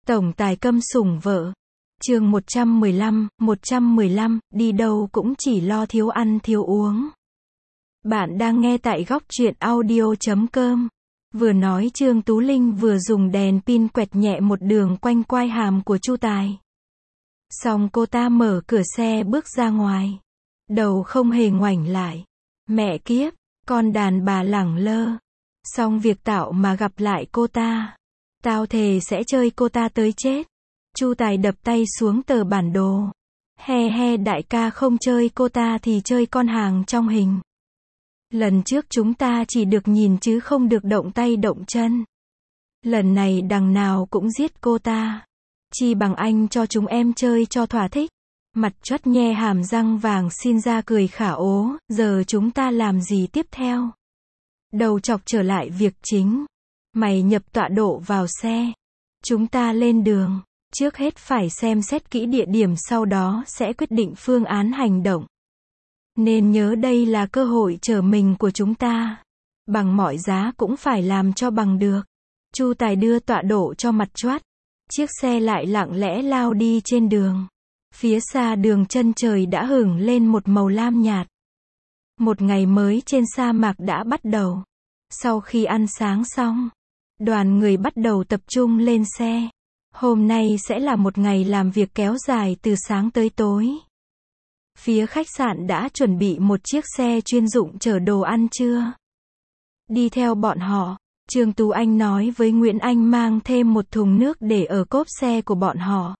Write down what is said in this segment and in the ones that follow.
Tổng tài câm sủng vợ. Chương 115, đi đâu cũng chỉ lo thiếu ăn thiếu uống. Bạn đang nghe tại góc truyện audio.com. Vừa nói Trương Tú Linh vừa dùng đèn pin quẹt nhẹ một đường quanh quai hàm của Chu Tài. Xong cô ta mở cửa xe bước ra ngoài. Đầu không hề ngoảnh lại. Mẹ kiếp, con đàn bà lẳng lơ. Xong việc tạo mà gặp lại cô ta. Tao thề sẽ chơi cô ta tới chết. Chu Tài đập tay xuống tờ bản đồ. He đại ca không chơi cô ta thì chơi con hàng trong hình. Lần trước chúng ta chỉ được nhìn chứ không được động tay động chân. Lần này đằng nào cũng giết cô ta. Chi bằng anh cho chúng em chơi cho thỏa thích. Mặt chót nhe hàm răng vàng xin ra cười khả ố, giờ chúng ta làm gì tiếp theo? Đầu chọc trở lại việc chính. Mày nhập tọa độ vào xe. Chúng ta lên đường. Trước hết phải xem xét kỹ địa điểm, sau đó sẽ quyết định phương án hành động. Nên nhớ đây là cơ hội trở mình của chúng ta. Bằng mọi giá cũng phải làm cho bằng được. Chu Tài đưa tọa độ cho mặt chót. Chiếc xe lại lặng lẽ lao đi trên đường. Phía xa đường chân trời đã hửng lên một màu lam nhạt. Một ngày mới trên sa mạc đã bắt đầu. Sau khi ăn sáng xong, đoàn người bắt đầu tập trung lên xe. Hôm nay sẽ là một ngày làm việc kéo dài từ sáng tới tối. Phía khách sạn đã chuẩn bị một chiếc xe chuyên dụng chở đồ ăn trưa. Đi theo bọn họ, Trương Tú Anh nói với Nguyễn Anh mang thêm một thùng nước để ở cốp xe của bọn họ.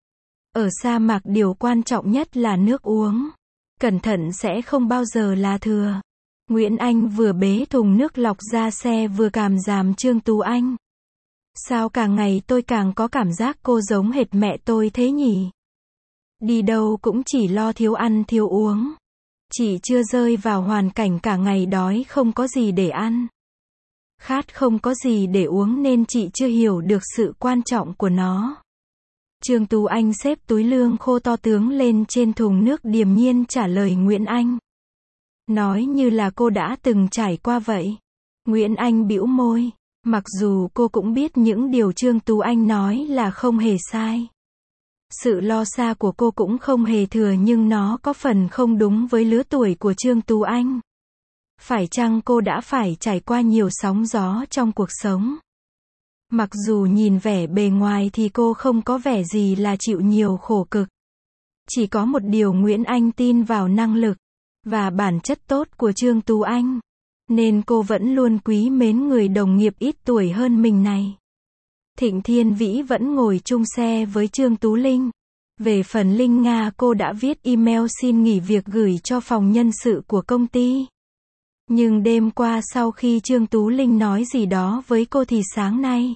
Ở sa mạc điều quan trọng nhất là nước uống. Cẩn thận sẽ không bao giờ là thừa. Nguyễn Anh vừa bế thùng nước lọc ra xe vừa cảm giảm Trương Tú Anh. Sao càng ngày tôi càng có cảm giác cô giống hệt mẹ tôi thế nhỉ? Đi đâu cũng chỉ lo thiếu ăn thiếu uống. Chị chưa rơi vào hoàn cảnh cả ngày đói không có gì để ăn. Khát không có gì để uống nên chị chưa hiểu được sự quan trọng của nó. Trương Tú Anh xếp túi lương khô to tướng lên trên thùng nước điềm nhiên trả lời Nguyễn Anh. Nói như là cô đã từng trải qua vậy. Nguyễn Anh bĩu môi. Mặc dù cô cũng biết những điều Trương Tú Anh nói là không hề sai. Sự lo xa của cô cũng không hề thừa, nhưng nó có phần không đúng với lứa tuổi của Trương Tú Anh. Phải chăng cô đã phải trải qua nhiều sóng gió trong cuộc sống? Mặc dù nhìn vẻ bề ngoài thì cô không có vẻ gì là chịu nhiều khổ cực. Chỉ có một điều, Nguyễn Anh tin vào năng lực và bản chất tốt của Trương Tú Anh. Nên cô vẫn luôn quý mến người đồng nghiệp ít tuổi hơn mình này. Thịnh Thiên Vĩ vẫn ngồi chung xe với Trương Tú Linh. Về phần Linh Nga, cô đã viết email xin nghỉ việc gửi cho phòng nhân sự của công ty. Nhưng đêm qua sau khi Trương Tú Linh nói gì đó với cô thì sáng nay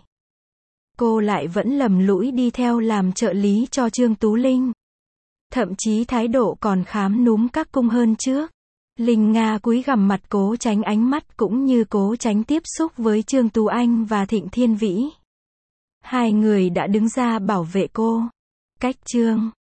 cô lại vẫn lầm lũi đi theo làm trợ lý cho Trương Tú Linh. Thậm chí thái độ còn khám núm các cung hơn trước. Linh Nga cúi gằm mặt cố tránh ánh mắt cũng như cố tránh tiếp xúc với Trương Tú Anh và Thịnh Thiên Vĩ. Hai người đã đứng ra bảo vệ cô. Cách Trương